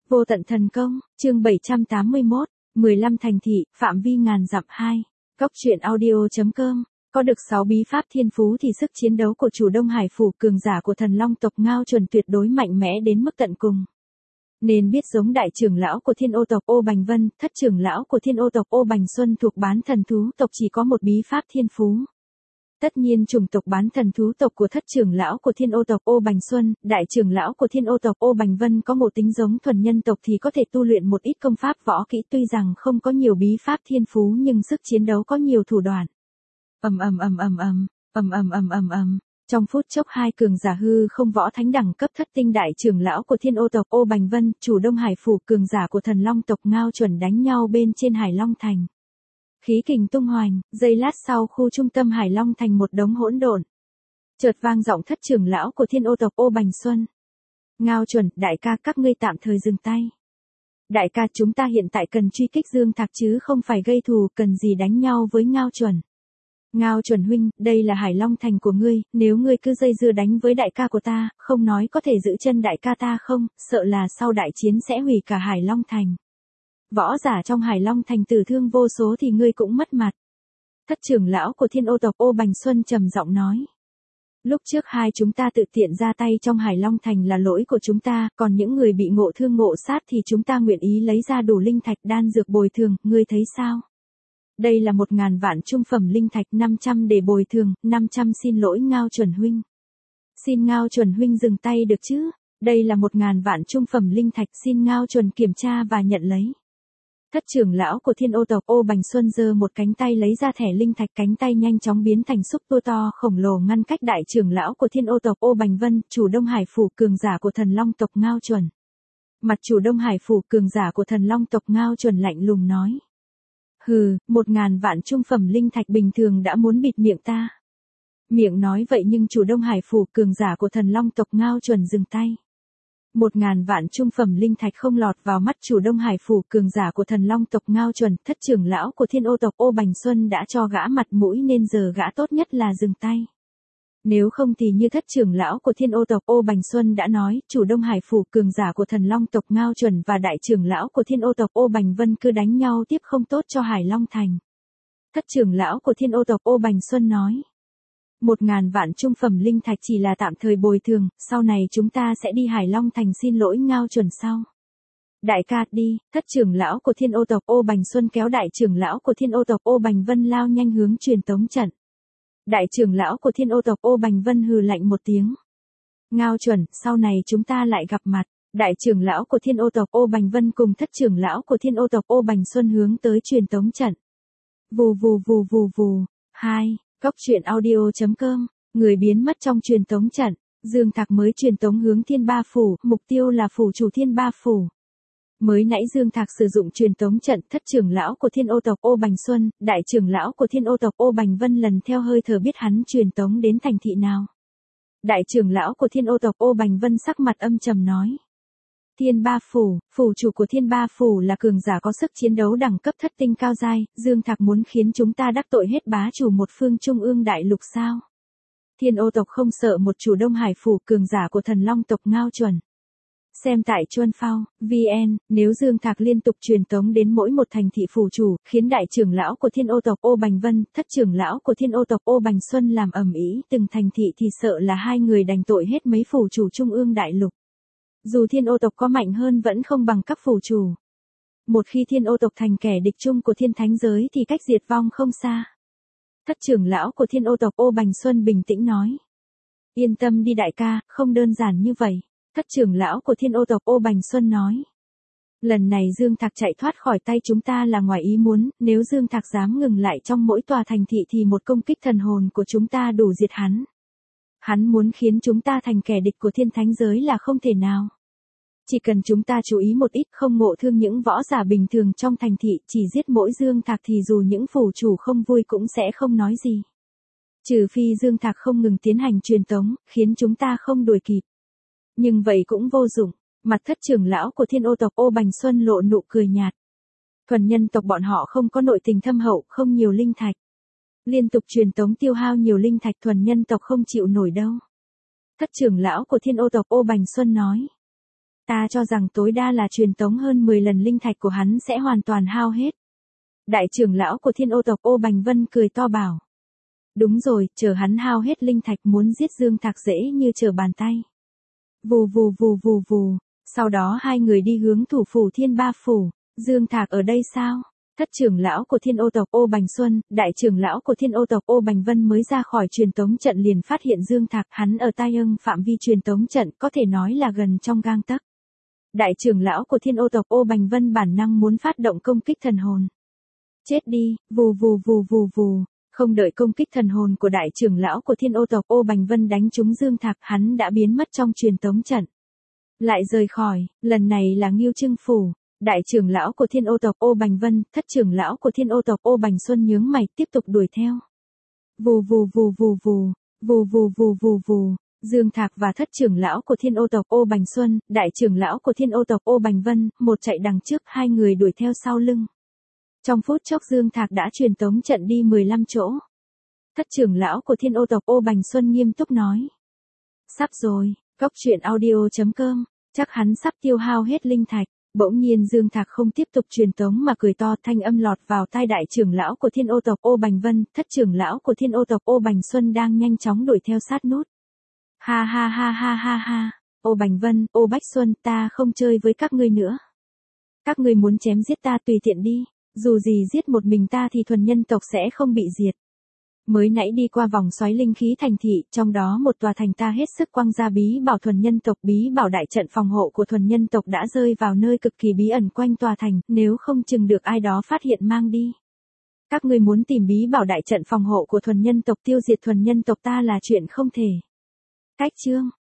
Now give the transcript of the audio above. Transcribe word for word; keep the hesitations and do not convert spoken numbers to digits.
Vô tận thần công, chương bảy trăm tám mươi mốt, mười lăm thành thị, phạm vi ngàn dặm hai. Góc truyện audio.com. Có được sáu bí pháp thiên phú thì sức chiến đấu của chủ Đông Hải phủ cường giả của thần long tộc Ngao Chuẩn tuyệt đối mạnh mẽ đến mức tận cùng. Nên biết giống đại trưởng lão của thiên ô tộc Ô Bành Vân, thất trưởng lão của thiên ô tộc Ô Bành Xuân thuộc bán thần thú tộc chỉ có một bí pháp thiên phú. Tất nhiên chủng tộc bán thần thú tộc của thất trưởng lão của thiên ô tộc Ô Bành Xuân, đại trưởng lão của thiên ô tộc Ô Bành Vân có ngộ tính giống thuần nhân tộc thì có thể tu luyện một ít công pháp võ kỹ, tuy rằng không có nhiều bí pháp thiên phú nhưng sức chiến đấu có nhiều thủ đoạn. Ầm ầm ầm ầm ầm, ầm ầm ầm ầm ầm. Trong phút chốc hai cường giả hư không võ thánh đẳng cấp thất tinh đại trưởng lão của thiên ô tộc Ô Bành Vân, chủ Đông Hải phủ cường giả của thần long tộc Ngao Chuẩn đánh nhau bên trên Hải Long Thành. Khí kình tung hoành, giây lát sau khu trung tâm Hải Long Thành một đống hỗn độn. Chợt vang giọng thất trưởng lão của thiên ô tộc Ô Bành Xuân. Ngao Chuẩn, đại ca các ngươi tạm thời dừng tay. Đại ca chúng ta hiện tại cần truy kích Dương Thạc chứ không phải gây thù, cần gì đánh nhau với Ngao Chuẩn. Ngao Chuẩn huynh, đây là Hải Long Thành của ngươi, nếu ngươi cứ dây dưa đánh với đại ca của ta, không nói có thể giữ chân đại ca ta không, sợ là sau đại chiến sẽ hủy cả Hải Long Thành. Võ giả trong Hải Long Thành tử thương vô số thì ngươi cũng mất mặt. Thất trưởng lão của thiên ô tộc Ô Bành Xuân trầm giọng nói. Lúc trước hai chúng ta tự tiện ra tay trong Hải Long Thành là lỗi của chúng ta, còn những người bị ngộ thương ngộ sát thì chúng ta nguyện ý lấy ra đủ linh thạch đan dược bồi thường, ngươi thấy sao? Đây là một ngàn vạn trung phẩm linh thạch, năm trăm để bồi thường, năm trăm xin lỗi Ngao Chuẩn huynh. Xin Ngao Chuẩn huynh dừng tay được chứ? Đây là một ngàn vạn trung phẩm linh thạch, xin Ngao Chuẩn kiểm tra và nhận lấy. Thất trưởng lão của thiên ô tộc Ô Bành Xuân giơ một cánh tay lấy ra thẻ linh thạch, cánh tay nhanh chóng biến thành xúc tua to khổng lồ ngăn cách đại trưởng lão của thiên ô tộc Ô Bành Vân, chủ Đông Hải phủ cường giả của thần long tộc Ngao Chuẩn. Mặt chủ Đông Hải phủ cường giả của thần long tộc Ngao Chuẩn lạnh lùng nói. Hừ, một ngàn vạn trung phẩm linh thạch bình thường đã muốn bịt miệng ta. Miệng nói vậy nhưng chủ Đông Hải phủ cường giả của thần long tộc Ngao Chuẩn dừng tay. Một ngàn vạn trung phẩm linh thạch không lọt vào mắt chủ Đông Hải phủ cường giả của thần long tộc Ngao Chuẩn, thất trưởng lão của thiên ô tộc Ô Bành Xuân đã cho gã mặt mũi nên giờ gã tốt nhất là dừng tay. Nếu không thì như thất trưởng lão của thiên ô tộc Ô Bành Xuân đã nói, chủ Đông Hải phủ cường giả của thần long tộc Ngao Chuẩn và đại trưởng lão của thiên ô tộc Ô Bành Vân cứ đánh nhau tiếp không tốt cho Hải Long Thành. Thất trưởng lão của thiên ô tộc Ô Bành Xuân nói. Một ngàn vạn trung phẩm linh thạch chỉ là tạm thời bồi thường, sau này chúng ta sẽ đi Hải Long Thành xin lỗi Ngao Chuẩn sau. Đại ca đi, thất trưởng lão của thiên ô tộc Ô Bành Xuân kéo đại trưởng lão của thiên ô tộc Ô Bành Vân lao nhanh hướng truyền tống trận. Đại trưởng lão của thiên ô tộc Ô Bành Vân hừ lạnh một tiếng. Ngao Chuẩn, sau này chúng ta lại gặp mặt. Đại trưởng lão của thiên ô tộc Ô Bành Vân cùng thất trưởng lão của thiên ô tộc Ô Bành Xuân hướng tới truyền tống trận. Vù vù vù vù vù. Hai. Góc truyện audio.com. Người biến mất trong truyền tống trận. Dương Thạc mới truyền tống hướng Thiên Ba phủ, mục tiêu là phủ chủ Thiên Ba phủ. Mới nãy Dương Thạc sử dụng truyền tống trận, thất trưởng lão của thiên ô tộc Ô Bành Xuân, đại trưởng lão của thiên ô tộc Ô Bành Vân lần theo hơi thở biết hắn truyền tống đến thành thị nào. Đại trưởng lão của thiên ô tộc Ô Bành Vân sắc mặt âm trầm nói. Thiên Ba phủ, phủ chủ của Thiên Ba phủ là cường giả có sức chiến đấu đẳng cấp thất tinh cao giai, Dương Thạc muốn khiến chúng ta đắc tội hết bá chủ một phương trung ương đại lục sao? Thiên ô tộc không sợ một chủ Đông Hải phủ cường giả của thần long tộc Ngao Chuẩn. Xem tại Chuân Phao, vn, nếu Dương Thạc liên tục truyền tống đến mỗi một thành thị phủ chủ, khiến đại trưởng lão của thiên ô tộc Ô Bành Vân, thất trưởng lão của thiên ô tộc Ô Bành Xuân làm ầm ĩ từng thành thị thì sợ là hai người đành tội hết mấy phủ chủ trung ương đại lục. Dù thiên ô tộc có mạnh hơn vẫn không bằng các phủ chủ. Một khi thiên ô tộc thành kẻ địch chung của thiên thánh giới thì cách diệt vong không xa. Thất trưởng lão của thiên ô tộc Ô Bành Xuân bình tĩnh nói. Yên tâm đi đại ca, không đơn giản như vậy. Thất trưởng lão của thiên ô tộc Ô Bành Xuân nói. Lần này Dương Thạc chạy thoát khỏi tay chúng ta là ngoài ý muốn, nếu Dương Thạc dám ngừng lại trong mỗi tòa thành thị thì một công kích thần hồn của chúng ta đủ diệt hắn. Hắn muốn khiến chúng ta thành kẻ địch của thiên thánh giới là không thể nào. Chỉ cần chúng ta chú ý một ít không ngộ thương những võ giả bình thường trong thành thị, chỉ giết mỗi Dương Thạc thì dù những phủ chủ không vui cũng sẽ không nói gì. Trừ phi Dương Thạc không ngừng tiến hành truyền tống, khiến chúng ta không đuổi kịp. Nhưng vậy cũng vô dụng, mặt thất trưởng lão của thiên ô tộc Ô Bành Xuân lộ nụ cười nhạt. Thuần nhân tộc bọn họ không có nội tình thâm hậu, không nhiều linh thạch. Liên tục truyền tống tiêu hao nhiều linh thạch thuần nhân tộc không chịu nổi đâu. Thất trưởng lão của thiên ô tộc Ô Bành Xuân nói. Ta cho rằng tối đa là truyền tống hơn mười lần linh thạch của hắn sẽ hoàn toàn hao hết. Đại trưởng lão của Thiên Ô tộc Ô Bành Vân cười to bảo. Đúng rồi, chờ hắn hao hết linh thạch muốn giết Dương Thạc dễ như trở bàn tay. Vù vù vù vù vù, sau đó hai người đi hướng thủ phủ Thiên Ba Phủ. Dương Thạc ở đây sao? Thất trưởng lão của Thiên Ô tộc Ô Bành Xuân, đại trưởng lão của Thiên Ô tộc Ô Bành Vân mới ra khỏi truyền tống trận liền phát hiện Dương Thạc, hắn ở tai ưng phạm vi truyền tống trận có thể nói là gần trong gang tấc. Đại trưởng lão của Thiên Ô tộc Ô Bành Vân bản năng muốn phát động công kích thần hồn. Chết đi, vù vù vù vù vù, không đợi công kích thần hồn của đại trưởng lão của Thiên Ô tộc Ô Bành Vân đánh trúng Dương Thạc, hắn đã biến mất trong truyền tống trận. Lại rời khỏi, lần này là Ngưu Trưng Phủ. Đại trưởng lão của Thiên Ô tộc Ô Bành Vân, thất trưởng lão của Thiên Ô tộc Ô Bành Xuân nhướng mày tiếp tục đuổi theo. Vù vù vù vù vù, vù vù vù vù vù, Dương Thạc và thất trưởng lão của Thiên Ô tộc Ô Bành Xuân, đại trưởng lão của Thiên Ô tộc Ô Bành Vân, một chạy đằng trước, hai người đuổi theo sau lưng. Trong phút chốc Dương Thạc đã truyền tống trận đi mười lăm chỗ. Thất trưởng lão của Thiên Ô tộc Ô Bành Xuân nghiêm túc nói. Sắp rồi, Cốc truyện audio chấm com, chắc hắn sắp tiêu hao hết linh thạch. Bỗng nhiên Dương Thạc không tiếp tục truyền tống mà cười to, thanh âm lọt vào tai đại trưởng lão của Thiên Ô tộc Ô Bành Vân, thất trưởng lão của Thiên Ô tộc Ô Bành Xuân đang nhanh chóng đuổi theo sát nút. Ha ha ha ha ha ha, Ô Bành Vân, Ô Bách Xuân, ta không chơi với các ngươi nữa. Các ngươi muốn chém giết ta tùy tiện đi, dù gì giết một mình ta thì thuần nhân tộc sẽ không bị diệt. Mới nãy đi qua vòng xoáy linh khí thành thị, trong đó một tòa thành ta hết sức quăng ra bí bảo thuần nhân tộc, bí bảo đại trận phòng hộ của thuần nhân tộc đã rơi vào nơi cực kỳ bí ẩn quanh tòa thành, nếu không chừng được ai đó phát hiện mang đi. Các ngươi muốn tìm bí bảo đại trận phòng hộ của thuần nhân tộc tiêu diệt thuần nhân tộc ta là chuyện không thể. Cách chương